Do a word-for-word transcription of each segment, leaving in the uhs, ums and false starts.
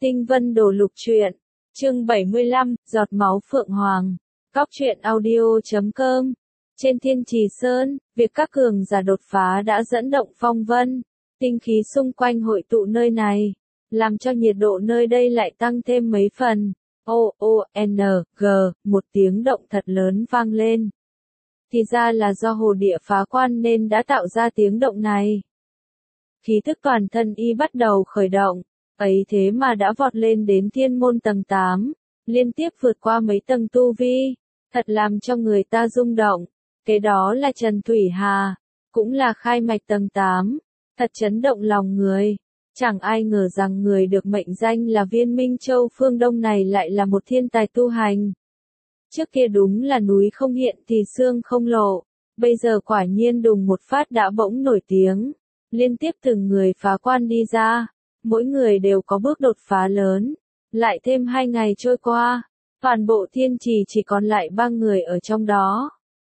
Tinh Vân Đồ Lục Truyện, chương bảy mươi lăm, Giọt Máu Phượng Hoàng, Cóc truyện audio chấm com. Trên Thiên Trì Sơn, việc các cường giả đột phá đã dẫn động phong vân, tinh khí xung quanh hội tụ nơi này, làm cho nhiệt độ nơi đây lại tăng thêm mấy phần. O, O, N, G, một tiếng động thật lớn vang lên. Thì ra là do hồ địa phá quan nên đã tạo ra tiếng động này. Khí tức toàn thân y bắt đầu khởi động, ấy thế mà đã vọt lên đến thiên môn tầng tám, liên tiếp vượt qua mấy tầng tu vi, thật làm cho người ta rung động. Kế đó là Trần Thủy Hà, cũng là khai mạch tầng tám, thật chấn động lòng người. Chẳng ai ngờ rằng người được mệnh danh là Viên Minh Châu phương Đông này lại là một thiên tài tu hành. Trước kia đúng là núi không hiện thì xương không lộ, bây giờ quả nhiên đùng một phát đã bỗng nổi tiếng, liên tiếp từng người phá quan đi ra, mỗi người đều có bước đột phá lớn. Lại thêm hai ngày trôi qua, toàn bộ Thiên Trì chỉ còn lại ba người ở trong đó.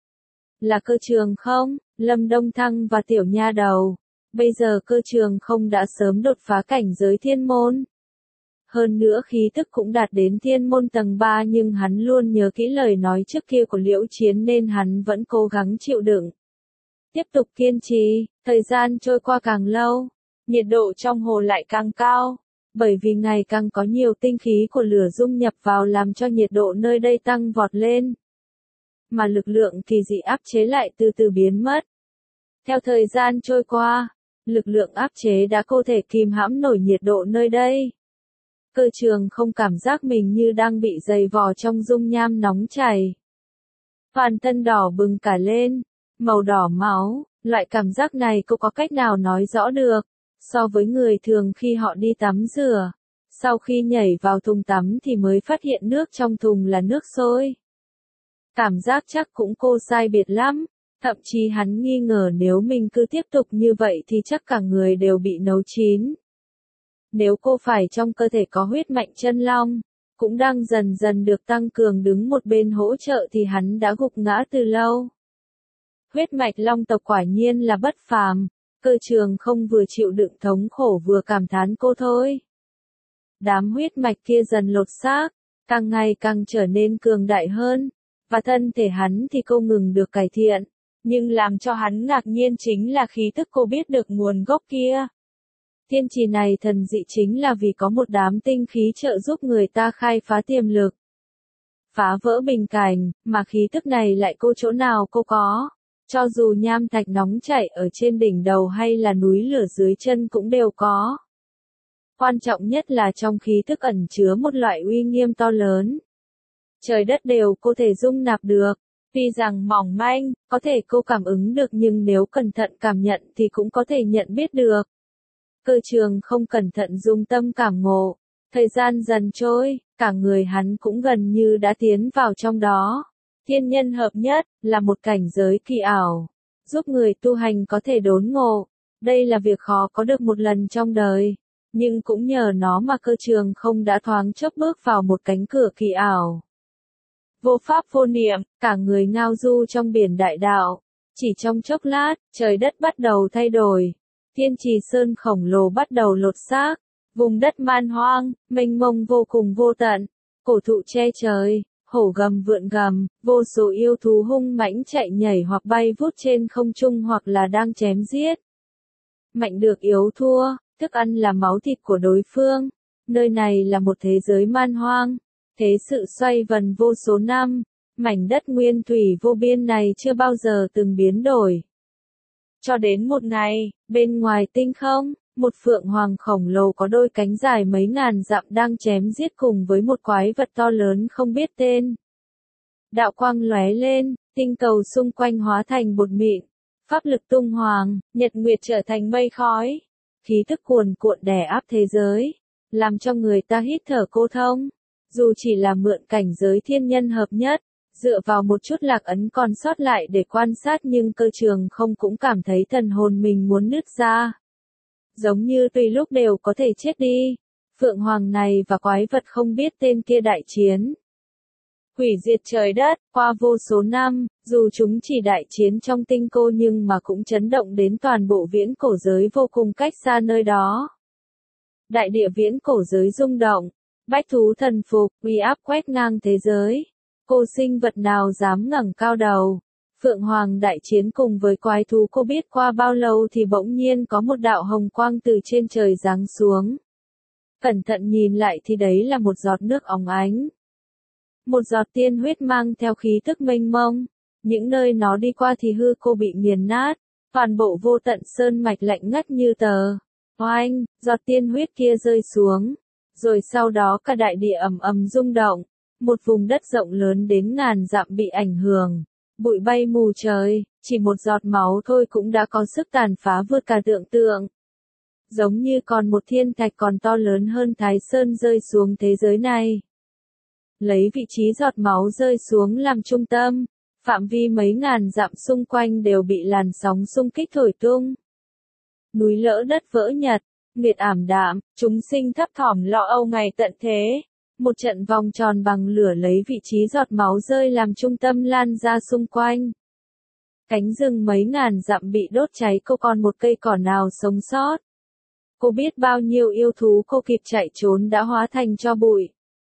Là Cơ Trường Không, Lâm Đông Thăng và Tiểu Nha Đầu. Bây giờ Cơ Trường Không đã sớm đột phá cảnh giới thiên môn. Hơn nữa khí tức cũng đạt đến thiên môn tầng ba, nhưng hắn luôn nhớ kỹ lời nói trước kia của Liễu Chiến nên hắn vẫn cố gắng chịu đựng. Tiếp tục kiên trì, thời gian trôi qua càng lâu, nhiệt độ trong hồ lại càng cao, bởi vì ngày càng có nhiều tinh khí của lửa dung nhập vào làm cho nhiệt độ nơi đây tăng vọt lên. Mà lực lượng kỳ dị áp chế lại từ từ biến mất. Theo thời gian trôi qua, lực lượng áp chế đã không thể kìm hãm nổi nhiệt độ nơi đây. Cơ Trường Không cảm giác mình như đang bị dày vò trong dung nham nóng chảy. Toàn thân đỏ bừng cả lên, màu đỏ máu, loại cảm giác này cô có cách nào nói rõ được. So với người thường khi họ đi tắm rửa, sau khi nhảy vào thùng tắm thì mới phát hiện nước trong thùng là nước sôi. Cảm giác chắc cũng cô sai biệt lắm, thậm chí hắn nghi ngờ nếu mình cứ tiếp tục như vậy thì chắc cả người đều bị nấu chín. Nếu cô phải trong cơ thể có huyết mạch chân long, cũng đang dần dần được tăng cường đứng một bên hỗ trợ thì hắn đã gục ngã từ lâu. Huyết mạch long tộc quả nhiên là bất phàm. Cơ Trường Không vừa chịu đựng thống khổ vừa cảm thán cô thôi. Đám huyết mạch kia dần lột xác, càng ngày càng trở nên cường đại hơn, và thân thể hắn thì không ngừng được cải thiện, nhưng làm cho hắn ngạc nhiên chính là khí tức cô biết được nguồn gốc kia. Thiên trì này thần dị chính là vì có một đám tinh khí trợ giúp người ta khai phá tiềm lực, phá vỡ bình cảnh, mà khí tức này lại cô chỗ nào cô có. Cho dù nham thạch nóng chảy ở trên đỉnh đầu hay là núi lửa dưới chân cũng đều có. Quan trọng nhất là trong khí tức ẩn chứa một loại uy nghiêm to lớn. Trời đất đều cô thể dung nạp được, tuy rằng mỏng manh, có thể cô cảm ứng được nhưng nếu cẩn thận cảm nhận thì cũng có thể nhận biết được. Cơ Trường Không cẩn thận dung tâm cảm ngộ, thời gian dần trôi, cả người hắn cũng gần như đã tiến vào trong đó. Thiên nhân hợp nhất, là một cảnh giới kỳ ảo, giúp người tu hành có thể đốn ngộ. Đây là việc khó có được một lần trong đời, nhưng cũng nhờ nó mà Cơ Trường Không đã thoáng chốc bước vào một cánh cửa kỳ ảo. Vô pháp vô niệm, cả người ngao du trong biển đại đạo. Chỉ trong chốc lát, trời đất bắt đầu thay đổi. Thiên Trì Sơn khổng lồ bắt đầu lột xác. Vùng đất man hoang, mênh mông vô cùng vô tận, cổ thụ che trời. Hổ gầm vượn gầm, vô số yêu thú hung mãnh chạy nhảy hoặc bay vút trên không trung hoặc là đang chém giết. Mạnh được yếu thua, thức ăn là máu thịt của đối phương. Nơi này là một thế giới man hoang, thế sự xoay vần vô số năm, mảnh đất nguyên thủy vô biên này chưa bao giờ từng biến đổi. Cho đến một ngày, bên ngoài tinh không, một phượng hoàng khổng lồ có đôi cánh dài mấy ngàn dặm đang chém giết cùng với một quái vật to lớn không biết tên. Đạo quang lóe lên, tinh cầu xung quanh hóa thành bột mịn, pháp lực tung hoàng, nhật nguyệt trở thành mây khói. Khí tức cuồn cuộn đè áp thế giới, làm cho người ta hít thở cô thông. Dù chỉ là mượn cảnh giới thiên nhân hợp nhất, dựa vào một chút lạc ấn còn sót lại để quan sát nhưng Cơ Trường Không cũng cảm thấy thần hồn mình muốn nứt ra. Giống như tùy lúc đều có thể chết đi. Phượng Hoàng này và quái vật không biết tên kia đại chiến. Hủy diệt trời đất, qua vô số năm, dù chúng chỉ đại chiến trong tinh cô nhưng mà cũng chấn động đến toàn bộ viễn cổ giới vô cùng cách xa nơi đó. đại địa viễn cổ giới rung động, bách thú thần phục, uy áp quét ngang thế giới. Cô sinh vật nào dám ngẩng cao đầu? Phượng Hoàng đại chiến cùng với quái thú, cô biết qua bao lâu thì bỗng nhiên có một đạo hồng quang từ trên trời giáng xuống. Cẩn thận nhìn lại thì đấy là một giọt nước óng ánh. Một giọt tiên huyết mang theo khí tức mênh mông. Những nơi nó đi qua thì hư cô bị nghiền nát. Toàn bộ vô tận sơn mạch lạnh ngắt như tờ. Oanh, giọt tiên huyết kia rơi xuống. Rồi sau đó cả đại địa ầm ầm rung động. Một vùng đất rộng lớn đến ngàn dặm bị ảnh hưởng. Bụi bay mù trời, chỉ một giọt máu thôi cũng đã có sức tàn phá vượt cả tưởng tượng. Giống như còn một thiên thạch còn to lớn hơn Thái Sơn rơi xuống thế giới này. Lấy vị trí giọt máu rơi xuống làm trung tâm, phạm vi mấy ngàn dặm xung quanh đều bị làn sóng xung kích thổi tung. Núi lỡ đất vỡ nhật, nghiệt ảm đạm, chúng sinh thấp thỏm lo âu ngày tận thế. Một trận vòng tròn bằng lửa lấy vị trí giọt máu rơi làm trung tâm lan ra xung quanh. Cánh rừng mấy ngàn dặm bị đốt cháy, cô còn một cây cỏ nào sống sót. Cô biết bao nhiêu yêu thú cô kịp chạy trốn đã hóa thành tro bụi.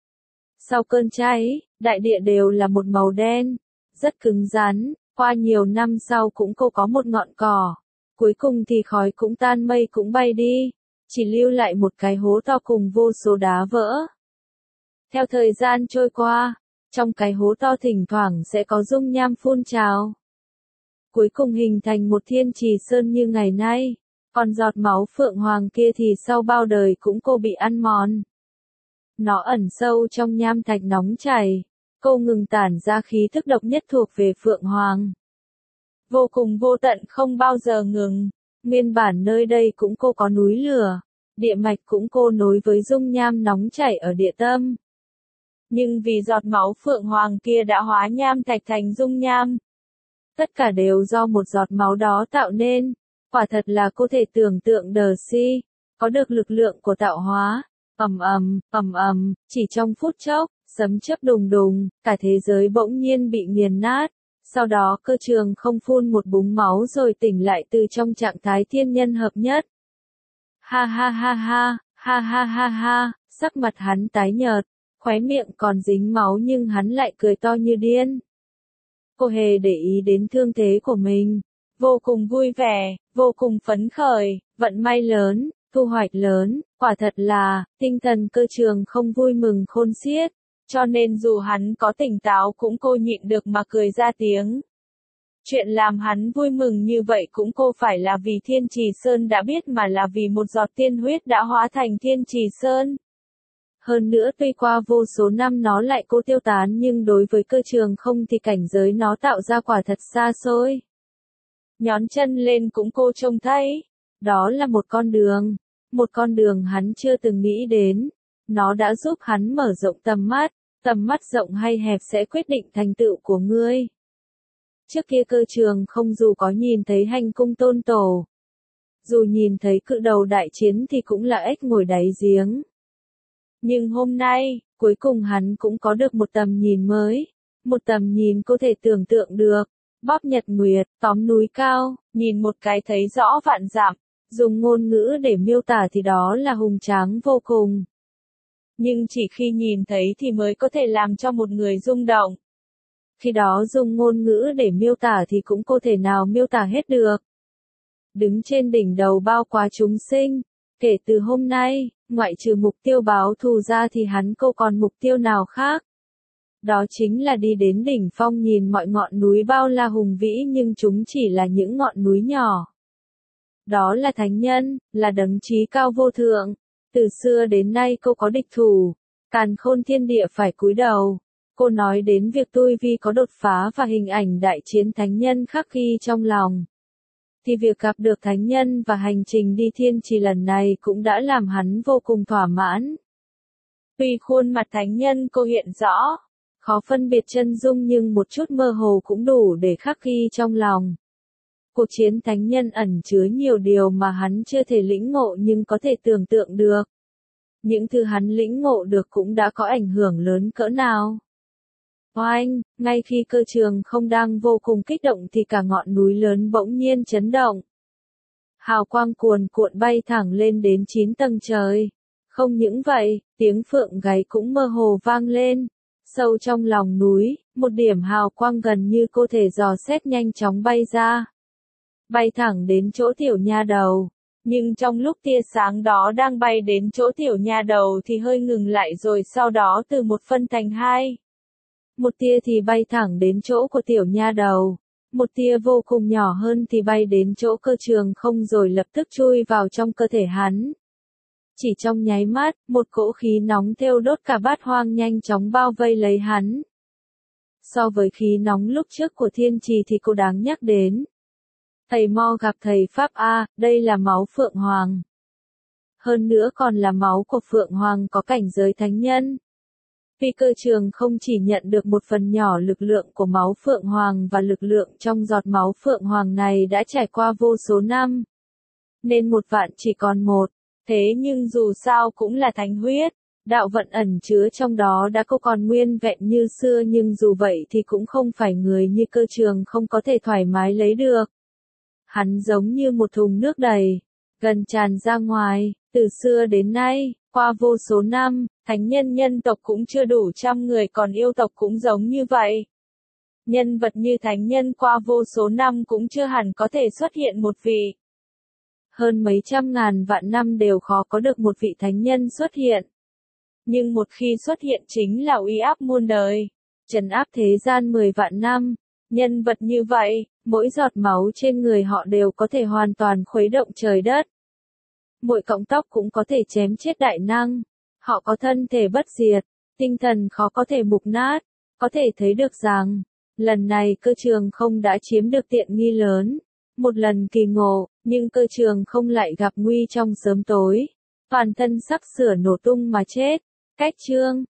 Sau cơn cháy, đại địa đều là một màu đen, rất cứng rắn, qua nhiều năm sau cũng cô có một ngọn cỏ. Cuối cùng thì khói cũng tan mây cũng bay đi, chỉ lưu lại một cái hố to cùng vô số đá vỡ. Theo thời gian trôi qua, trong cái hố to thỉnh thoảng sẽ có dung nham phun trào. Cuối cùng hình thành một thiên trì sơn như ngày nay, còn giọt máu Phượng Hoàng kia thì sau bao đời cũng cô bị ăn mòn. Nó ẩn sâu trong nham thạch nóng chảy, cô ngừng tản ra khí thức độc nhất thuộc về Phượng Hoàng. Vô cùng vô tận không bao giờ ngừng, nguyên bản nơi đây cũng cô có núi lửa, địa mạch cũng cô nối với dung nham nóng chảy ở địa tâm. Nhưng vì giọt máu Phượng Hoàng kia đã hóa nham thạch thành dung nham. Tất cả đều do một giọt máu đó tạo nên, quả thật là cô thể tưởng tượng đờ si, có được lực lượng của tạo hóa. Ầm ầm, ầm ầm, chỉ trong phút chốc, sấm chớp đùng đùng, cả thế giới bỗng nhiên bị nghiền nát. Sau đó cơ trường không phun một búng máu rồi tỉnh lại từ trong trạng thái thiên nhân hợp nhất. Ha ha ha ha, ha ha ha ha, sắc mặt hắn tái nhợt, khóe miệng còn dính máu nhưng hắn lại cười to như điên. Cô hề để ý đến thương thế của mình, vô cùng vui vẻ, vô cùng phấn khởi, vận may lớn, thu hoạch lớn, quả thật là, tinh thần cơ trường không vui mừng khôn xiết, cho nên dù hắn có tỉnh táo cũng cô nhịn được mà cười ra tiếng. Chuyện làm hắn vui mừng như vậy cũng cô phải là vì Thiên Trì Sơn đã biết mà là vì một giọt tiên huyết đã hóa thành Thiên Trì Sơn. Hơn nữa tuy qua vô số năm nó lại cô tiêu tán nhưng đối với cơ trường không thì cảnh giới nó tạo ra quả thật xa xôi. Nhón chân lên cũng cô trông thấy, đó là một con đường, một con đường hắn chưa từng nghĩ đến. Nó đã giúp hắn mở rộng tầm mắt, tầm mắt rộng hay hẹp sẽ quyết định thành tựu của ngươi. Trước kia cơ trường không dù có nhìn thấy hành cung tôn tổ, dù nhìn thấy cự đầu đại chiến thì cũng là ếch ngồi đáy giếng. Nhưng hôm nay, cuối cùng hắn cũng có được một tầm nhìn mới, một tầm nhìn có thể tưởng tượng được, bóp nhật nguyệt, tóm núi cao, nhìn một cái thấy rõ vạn dặm, dùng ngôn ngữ để miêu tả thì đó là hùng tráng vô cùng. Nhưng chỉ khi nhìn thấy thì mới có thể làm cho một người rung động. Khi đó dùng ngôn ngữ để miêu tả thì cũng không thể nào miêu tả hết được. Đứng trên đỉnh đầu bao quát chúng sinh, kể từ hôm nay, ngoại trừ mục tiêu báo thù ra thì hắn cô còn mục tiêu nào khác. Đó chính là đi đến đỉnh phong nhìn mọi ngọn núi bao la hùng vĩ nhưng chúng chỉ là những ngọn núi nhỏ. Đó là thánh nhân, là đấng trí cao vô thượng. Từ xưa đến nay cô có địch thủ, càn khôn thiên địa phải cúi đầu. Cô nói đến việc tôi vì có đột phá và hình ảnh đại chiến thánh nhân khắc ghi trong lòng. Thì việc gặp được thánh nhân và hành trình đi thiên trì lần này cũng đã làm hắn vô cùng thỏa mãn. Tuy khuôn mặt thánh nhân cô hiện rõ, khó phân biệt chân dung nhưng một chút mơ hồ cũng đủ để khắc ghi trong lòng. Cuộc chiến thánh nhân ẩn chứa nhiều điều mà hắn chưa thể lĩnh ngộ nhưng có thể tưởng tượng được. Những thứ hắn lĩnh ngộ được cũng đã có ảnh hưởng lớn cỡ nào. Oanh, ngay khi cơ trường không đang vô cùng kích động thì cả ngọn núi lớn bỗng nhiên chấn động. Hào quang cuồn cuộn bay thẳng lên đến chín tầng trời. Không những vậy, tiếng phượng gáy cũng mơ hồ vang lên. Sâu trong lòng núi, một điểm hào quang gần như cô thể dò xét nhanh chóng bay ra. Bay thẳng đến chỗ tiểu nha đầu. Nhưng trong lúc tia sáng đó đang bay đến chỗ tiểu nha đầu thì hơi ngừng lại rồi sau đó từ một phân thành hai. Một tia thì bay thẳng đến chỗ của tiểu nha đầu. Một tia vô cùng nhỏ hơn thì bay đến chỗ Cơ Trường Không rồi lập tức chui vào trong cơ thể hắn. Chỉ trong nháy mắt, một cỗ khí nóng thiêu đốt cả bát hoang nhanh chóng bao vây lấy hắn. So với khí nóng lúc trước của thiên trì thì cô đáng nhắc đến. Thầy Mo gặp thầy Pháp A, đây là máu Phượng Hoàng. Hơn nữa còn là máu của Phượng Hoàng có cảnh giới thánh nhân. Vì Cơ Trường Không chỉ nhận được một phần nhỏ lực lượng của máu Phượng Hoàng và lực lượng trong giọt máu Phượng Hoàng này đã trải qua vô số năm. Nên một vạn chỉ còn một. Thế nhưng dù sao cũng là thánh huyết, đạo vận ẩn chứa trong đó đã có còn nguyên vẹn như xưa nhưng dù vậy thì cũng không phải người như Cơ Trường Không có thể thoải mái lấy được. Hắn giống như một thùng nước đầy, gần tràn ra ngoài, từ xưa đến nay, qua vô số năm, thánh nhân nhân tộc cũng chưa đủ trăm người còn yêu tộc cũng giống như vậy. Nhân vật như thánh nhân qua vô số năm cũng chưa hẳn có thể xuất hiện một vị. Hơn mấy trăm ngàn vạn năm đều khó có được một vị thánh nhân xuất hiện. Nhưng một khi xuất hiện chính là uy áp muôn đời, trấn áp thế gian mười vạn năm. Nhân vật như vậy, mỗi giọt máu trên người họ đều có thể hoàn toàn khuấy động trời đất. Mỗi cọng tóc cũng có thể chém chết đại năng. Họ có thân thể bất diệt, tinh thần khó có thể mục nát. Có thể thấy được rằng, lần này Cơ Trường Không đã chiếm được tiện nghi lớn. Một lần kỳ ngộ, nhưng Cơ Trường Không lại gặp nguy trong sớm tối. Toàn thân sắc sửa nổ tung mà chết. Cách chương